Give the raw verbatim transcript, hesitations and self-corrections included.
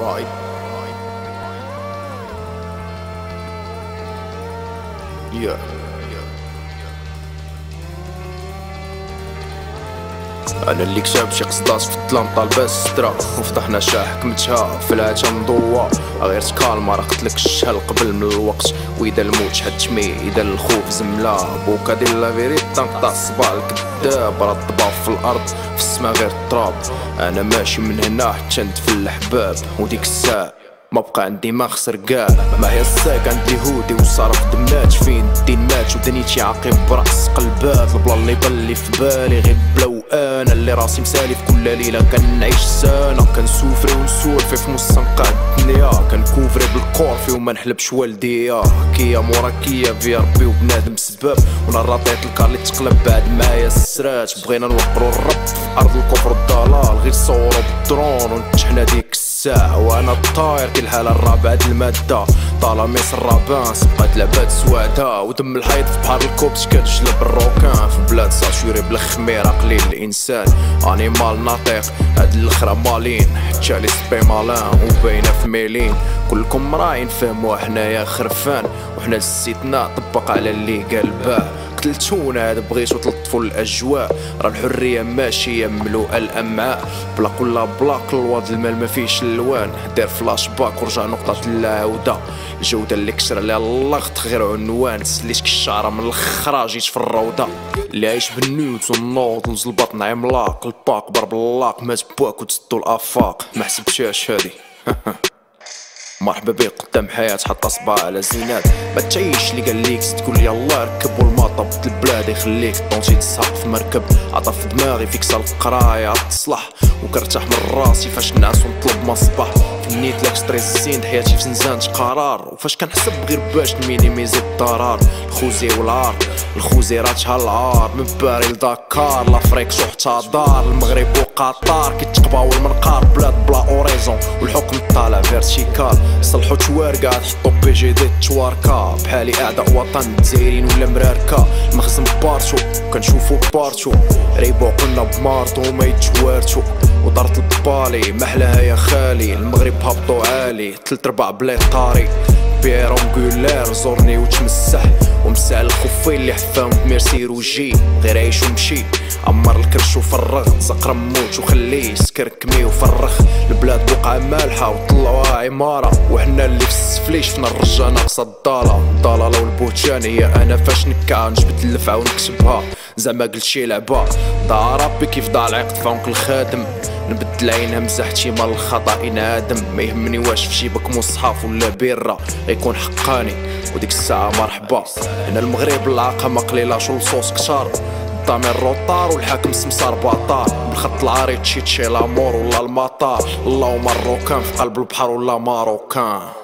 Yeah. انا اللي كتب شي قصدات في الظلام طالبه السترا وفتحنا شاه حكمتها في العتا مضوى غير تكالما راه قتلك الشهل قبل من الوقت واذا الموت شحال تشمي اذا الخوف زملا بوكا ديال لا فيريتا نقطع الصباع الكذاب راه الضباب في الارض في السما غير التراب انا ماشي من هنا حتى ندفن الحباب وديك الساعه ما بقى عندي ما خسر كاع ما هي الساق عندي هودي وصرف دمات فين الدين مات ودنيتي عاقب براس قلبات البلا اللي بلي في بالي غير بلا انا اللي راسي مسالي في كل ليله كنعيش سنه كنسوفري ونسولفي في مستنقع الدنيا كنكوفري بالكورفي وما نحلبش والديا كيا مورا كيا في ربي وبنادم سباب وانا راطيت الكار اللي تقلب بعد معايا السرات بغينا نوقرو الرب في ارض الكفر والضلال غير صورو بالدرون ونتحنا ديك الساعة وانا الطاير كي الحالة الرابعة د المادة طالاميس الرابانس بقات لعبات سوادة ودم الحيط في بحر الكوبس كتجلب الروكان في بلاد ساشوري بالخميرة قليل الانسان انيمال ناطق هاد الاخرى مالين حتى لي سبي مالان وباينة في ميلين كلكم راين فهموا حنايا خرفان وحنا لسيتنا طبق على اللي قلباه قتلتونا هذا بغيتو تلطفوا الاجواء راه الحريه ماشيه مملوءه الامعاء بلاك ولا بلاك الواد المال ما فيهش اللوان دار فلاش باك ورجع نقطه العوده الجوده اللي كسر عليها اللغط غير عنوان سليتك الشعره من الاخرى جيت في الروضه اللي عايش بالنيوت والنوض نزل بطن عملاق الباك ضرب اللاق مات بواك وتسدو الافاق ما حسبتهاش هادي مرحبا بك قدام حياة حط صباع على زينات ما تعيش اللي قال ليك تقول يلا ركب والماطا بط البلاد يخليك طونجي تسحق في مركب عطا في دماغي فيك سال القراية تصلح وكرتاح من راسي فاش نعس ونطلب مصباح فنيت لاك ستريس الزين حياتي في زنزانة قرار وفاش كنحسب غير باش نمينيميزي الضرر الخوزي والعار الخوزي راتها العار من باري لدكار لافريك شو حتى دار المغرب وقطر كيتقباو المنقار بلاد بلا اوريزون والحكم طالع فيرتيكال صلحو تواركا تحطو بي جي دي تواركا بحالي اعداء وطن دزايرين ولا مراركا المخزن بارتو كنشوفو بارتو ريبو قلنا بمارتو ما يتوارتو ودارت البالي محلاها يا خالي المغرب هبطو عالي تلت ربع بلي طاري بيير اونغولار زورني وتمسح ومسع الخفي اللي حفاهم بميرسي روجي غير عيش ومشي عمر الكرش وفرغ زقر موت وخليه يسكر كمي وفرخ البلاد بقعة مالحة وطلعوها عمارة وحنا اللي في السفلي شفنا الرجا ناقصة الضالة الضلالة والبوتان هي انا فاش نكا نجبد اللفعة ونكتبها زعما قلت شي لعبة ضاع ربي كيف ضاع العقد فونك الخادم نبدل عين همزة احتمال الخطأ انادم ما يهمني واش في جيبك مصحف ولا بيرة غيكون حقاني وديك الساعة مرحبا هنا المغرب العاقة ما قليلاش والصوص كتار الضمير روطار والحاكم سمسار باطار بالخط العريض تشي تشي لامور ولا المطار اللهم الروكان في قلب البحر ولا ماروكان.